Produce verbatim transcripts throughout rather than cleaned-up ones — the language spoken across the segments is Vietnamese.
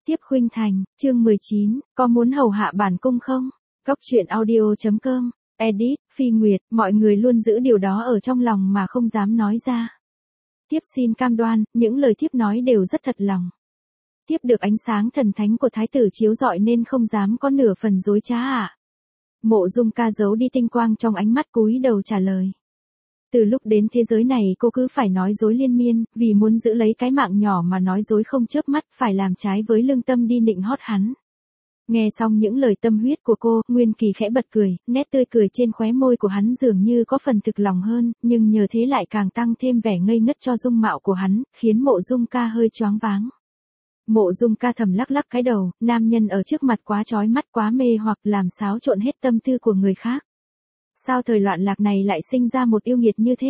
Tiếp khuynh thành, chương mười chín, có muốn hầu hạ bản cung không? Cốc truyện audio chấm com, edit, Phi Nguyệt, mọi người luôn giữ điều đó ở trong lòng mà không dám nói ra. Tiếp xin cam đoan, những lời tiếp nói đều rất thật lòng. Tiếp được ánh sáng thần thánh của thái tử chiếu rọi nên không dám có nửa phần dối trá ạ. À. Mộ Dung Ca giấu đi tinh quang trong ánh mắt cúi đầu trả lời. Từ lúc đến thế giới này cô cứ phải nói dối liên miên, vì muốn giữ lấy cái mạng nhỏ mà nói dối không chớp mắt, phải làm trái với lương tâm đi nịnh hót hắn. Nghe xong những lời tâm huyết của cô, Nguyên Kỳ khẽ bật cười, nét tươi cười trên khóe môi của hắn dường như có phần thực lòng hơn, nhưng nhờ thế lại càng tăng thêm vẻ ngây ngất cho dung mạo của hắn, khiến Mộ Dung Ca hơi choáng váng. Mộ Dung Ca thầm lắc lắc cái đầu, nam nhân ở trước mặt quá chói mắt quá mê hoặc làm xáo trộn hết tâm tư của người khác. Sao thời loạn lạc này lại sinh ra một yêu nghiệt như thế?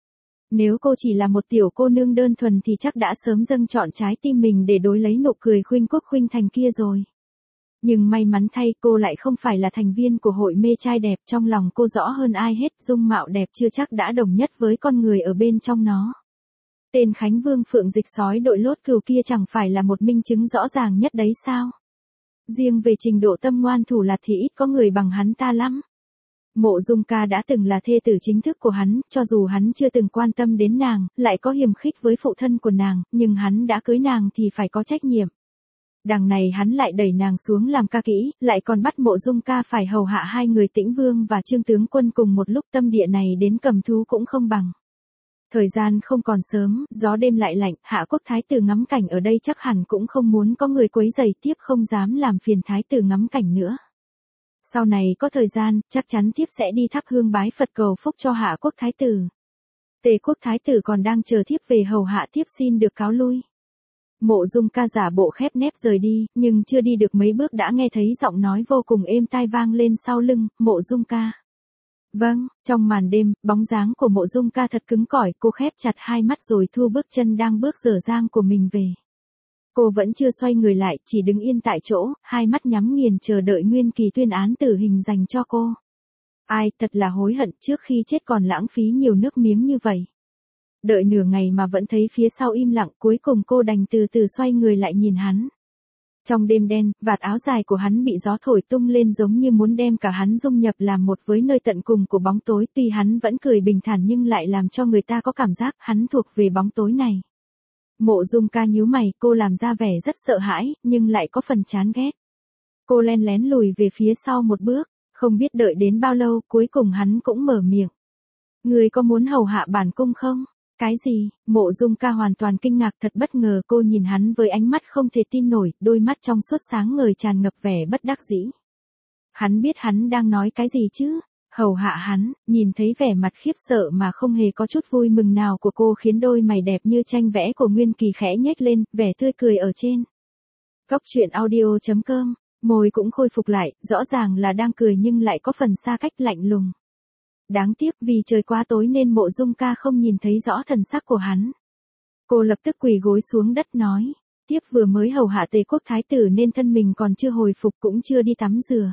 Nếu cô chỉ là một tiểu cô nương đơn thuần thì chắc đã sớm dâng trọn trái tim mình để đối lấy nụ cười khuynh quốc khuynh thành kia rồi. Nhưng may mắn thay cô lại không phải là thành viên của hội mê trai đẹp, trong lòng cô rõ hơn ai hết dung mạo đẹp chưa chắc đã đồng nhất với con người ở bên trong nó. Tên Khánh Vương Phượng Dịch sói đội lốt cừu kia chẳng phải là một minh chứng rõ ràng nhất đấy sao? Riêng về trình độ tâm ngoan thủ lạt thì ít có người bằng hắn ta lắm. Mộ Dung Ca đã từng là thê tử chính thức của hắn, cho dù hắn chưa từng quan tâm đến nàng, lại có hiềm khích với phụ thân của nàng, nhưng hắn đã cưới nàng thì phải có trách nhiệm. Đằng này hắn lại đẩy nàng xuống làm ca kỹ, lại còn bắt Mộ Dung Ca phải hầu hạ hai người Tĩnh Vương và Trương tướng quân cùng một lúc, tâm địa này đến cầm thú cũng không bằng. Thời gian không còn sớm, gió đêm lại lạnh, Hạ Quốc thái tử ngắm cảnh ở đây chắc hẳn cũng không muốn có người quấy rầy, tiếp không dám làm phiền thái tử ngắm cảnh nữa. Sau này có thời gian, chắc chắn thiếp sẽ đi thắp hương bái Phật cầu phúc cho Hạ Quốc thái tử. Tề Quốc thái tử còn đang chờ thiếp về hầu hạ, thiếp xin được cáo lui. Mộ Dung Ca giả bộ khép nép rời đi, nhưng chưa đi được mấy bước đã nghe thấy giọng nói vô cùng êm tai vang lên sau lưng, Mộ Dung Ca. Vâng, trong màn đêm, bóng dáng của Mộ Dung Ca thật cứng cỏi, cô khép chặt hai mắt rồi thu bước chân đang bước dở dang của mình về. Cô vẫn chưa xoay người lại, chỉ đứng yên tại chỗ, hai mắt nhắm nghiền chờ đợi Nguyên Kỳ tuyên án tử hình dành cho cô. Ai, thật là hối hận, trước khi chết còn lãng phí nhiều nước miếng như vậy. Đợi nửa ngày mà vẫn thấy phía sau im lặng, cuối cùng cô đành từ từ xoay người lại nhìn hắn. Trong đêm đen, vạt áo dài của hắn bị gió thổi tung lên giống như muốn đem cả hắn dung nhập làm một với nơi tận cùng của bóng tối, tuy hắn vẫn cười bình thản nhưng lại làm cho người ta có cảm giác hắn thuộc về bóng tối này. Mộ Dung Ca nhíu mày, cô làm ra vẻ rất sợ hãi, nhưng lại có phần chán ghét. Cô len lén lùi về phía sau một bước, không biết đợi đến bao lâu, cuối cùng hắn cũng mở miệng. Người có muốn hầu hạ bản cung không? Cái gì? Mộ Dung Ca hoàn toàn kinh ngạc, thật bất ngờ, cô nhìn hắn với ánh mắt không thể tin nổi, đôi mắt trong suốt sáng ngời tràn ngập vẻ bất đắc dĩ. Hắn biết hắn đang nói cái gì chứ? Hầu hạ hắn, nhìn thấy vẻ mặt khiếp sợ mà không hề có chút vui mừng nào của cô khiến đôi mày đẹp như tranh vẽ của Nguyên Kỳ khẽ nhếch lên, vẻ tươi cười ở trên. Cốc truyện audio chấm com, môi cũng khôi phục lại, rõ ràng là đang cười nhưng lại có phần xa cách lạnh lùng. Đáng tiếc vì trời quá tối nên Mộ Dung Ca không nhìn thấy rõ thần sắc của hắn. Cô lập tức quỳ gối xuống đất nói, tiếp vừa mới hầu hạ Tề Quốc thái tử nên thân mình còn chưa hồi phục cũng chưa đi tắm rửa.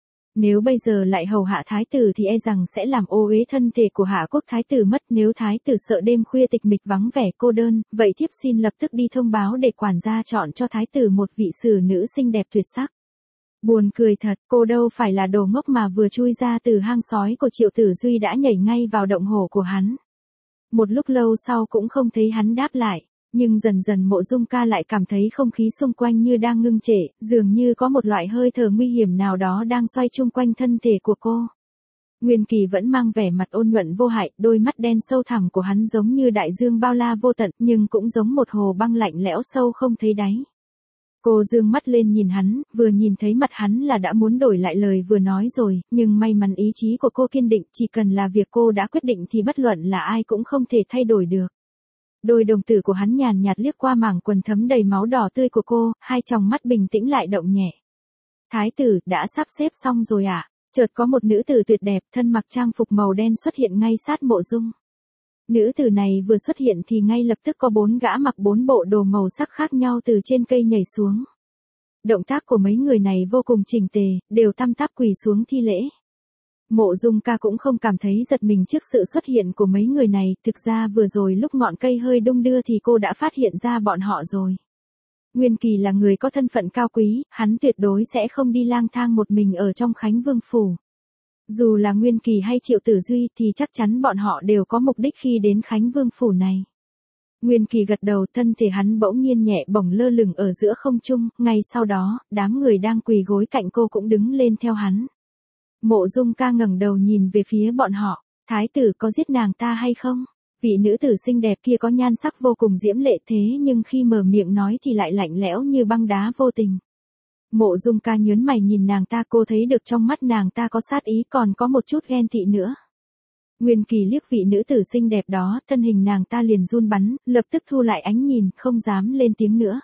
Nếu bây giờ lại hầu hạ thái tử thì e rằng sẽ làm ô uế thân thể của Hạ Quốc thái tử mất, nếu thái tử sợ đêm khuya tịch mịch vắng vẻ cô đơn, vậy thiếp xin lập tức đi thông báo để quản gia chọn cho thái tử một vị sử nữ xinh đẹp tuyệt sắc. Buồn cười thật, cô đâu phải là đồ ngốc mà vừa chui ra từ hang sói của Triệu Tử Duy đã nhảy ngay vào động hổ của hắn. Một lúc lâu sau cũng không thấy hắn đáp lại, nhưng dần dần Mộ Dung Ca lại cảm thấy không khí xung quanh như đang ngưng trệ, dường như có một loại hơi thở nguy hiểm nào đó đang xoay chung quanh thân thể của cô. Nguyên Kỳ vẫn mang vẻ mặt ôn nhuận vô hại, đôi mắt đen sâu thẳm của hắn giống như đại dương bao la vô tận, nhưng cũng giống một hồ băng lạnh lẽo sâu không thấy đáy. Cô dương mắt lên nhìn hắn, vừa nhìn thấy mặt hắn là đã muốn đổi lại lời vừa nói rồi, nhưng may mắn ý chí của cô kiên định, chỉ cần là việc cô đã quyết định thì bất luận là ai cũng không thể thay đổi được. Đôi đồng tử của hắn nhàn nhạt liếc qua mảng quần thấm đầy máu đỏ tươi của cô, hai tròng mắt bình tĩnh lại động nhẹ. Thái tử, đã sắp xếp xong rồi ạ. À? Chợt có một nữ tử tuyệt đẹp, thân mặc trang phục màu đen xuất hiện ngay sát Mộ Dung. Nữ tử này vừa xuất hiện thì ngay lập tức có bốn gã mặc bốn bộ đồ màu sắc khác nhau từ trên cây nhảy xuống. Động tác của mấy người này vô cùng chỉnh tề, đều tăm tắp quỳ xuống thi lễ. Mộ Dung Ca cũng không cảm thấy giật mình trước sự xuất hiện của mấy người này, thực ra vừa rồi lúc ngọn cây hơi đung đưa thì cô đã phát hiện ra bọn họ rồi. Nguyên Kỳ là người có thân phận cao quý, hắn tuyệt đối sẽ không đi lang thang một mình ở trong Khánh Vương Phủ. Dù là Nguyên Kỳ hay Triệu Tử Duy thì chắc chắn bọn họ đều có mục đích khi đến Khánh Vương Phủ này. Nguyên Kỳ gật đầu, thân thể hắn bỗng nhiên nhẹ bổng lơ lửng ở giữa không trung, ngay sau đó, đám người đang quỳ gối cạnh cô cũng đứng lên theo hắn. Mộ Dung Ca ngẩng đầu nhìn về phía bọn họ, thái tử có giết nàng ta hay không? Vị nữ tử xinh đẹp kia có nhan sắc vô cùng diễm lệ thế nhưng khi mở miệng nói thì lại lạnh lẽo như băng đá vô tình. Mộ Dung Ca nhớn mày nhìn nàng ta, cô thấy được trong mắt nàng ta có sát ý còn có một chút ghen tị nữa. Nguyên Kỳ liếc vị nữ tử xinh đẹp đó, thân hình nàng ta liền run bắn, lập tức thu lại ánh nhìn, không dám lên tiếng nữa.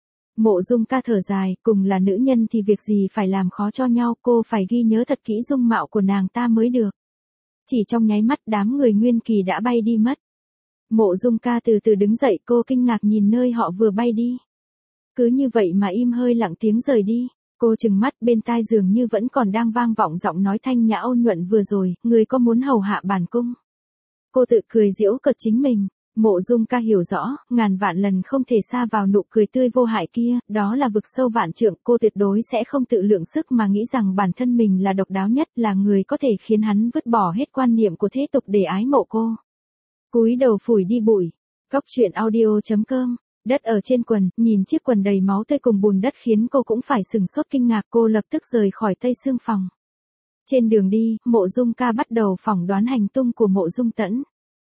Mộ Dung Ca thở dài, cùng là nữ nhân thì việc gì phải làm khó cho nhau, cô phải ghi nhớ thật kỹ dung mạo của nàng ta mới được. Chỉ trong nháy mắt đám người Nguyên Kỳ đã bay đi mất. Mộ Dung Ca từ từ đứng dậy, cô kinh ngạc nhìn nơi họ vừa bay đi. Cứ như vậy mà im hơi lặng tiếng rời đi. Cô trừng mắt, bên tai dường như vẫn còn đang vang vọng giọng nói thanh nhã ôn nhuận vừa rồi, người có muốn hầu hạ bản cung? Cô tự cười giễu cợt chính mình. Mộ Dung Ca hiểu rõ, ngàn vạn lần không thể sa vào nụ cười tươi vô hại kia, đó là vực sâu vạn trượng, cô tuyệt đối sẽ không tự lượng sức mà nghĩ rằng bản thân mình là độc đáo nhất, là người có thể khiến hắn vứt bỏ hết quan niệm của thế tục để ái mộ cô. Cúi đầu phủi đi bụi. Góc truyện audio chấm com. Đất ở trên quần, nhìn chiếc quần đầy máu tươi cùng bùn đất khiến cô cũng phải sừng sốt kinh ngạc, cô lập tức rời khỏi Tây Sương phòng. Trên đường đi, Mộ Dung Ca bắt đầu phỏng đoán hành tung của Mộ Dung Tẫn.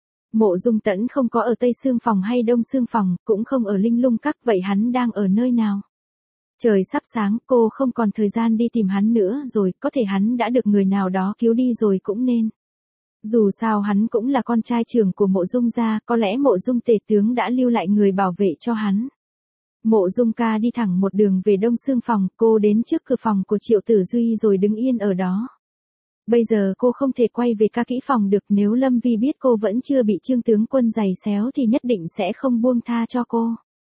Mộ Dung Tẫn không có ở Tây Sương phòng hay Đông Sương phòng, cũng không ở Linh Lung Các, vậy hắn đang ở nơi nào? Trời sắp sáng, cô không còn thời gian đi tìm hắn nữa rồi, có thể hắn đã được người nào đó cứu đi rồi cũng nên. Dù sao hắn cũng là con trai trưởng của Mộ Dung gia, có lẽ Mộ Dung tể tướng đã lưu lại người bảo vệ cho hắn. Mộ Dung Ca đi thẳng một đường về Đông Sương phòng, cô đến trước cửa phòng của Triệu Tử Duy rồi đứng yên ở đó. Bây giờ cô không thể quay về ca kỹ phòng được, nếu Lâm Vi biết cô vẫn chưa bị Trương tướng quân giày xéo thì nhất định sẽ không buông tha cho cô.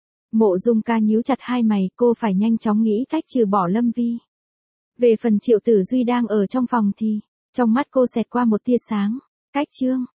Mộ Dung Ca nhíu chặt hai mày, cô phải nhanh chóng nghĩ cách trừ bỏ Lâm Vi. Về phần Triệu Tử Duy đang ở trong phòng thì, trong mắt cô xẹt qua một tia sáng. Cách chương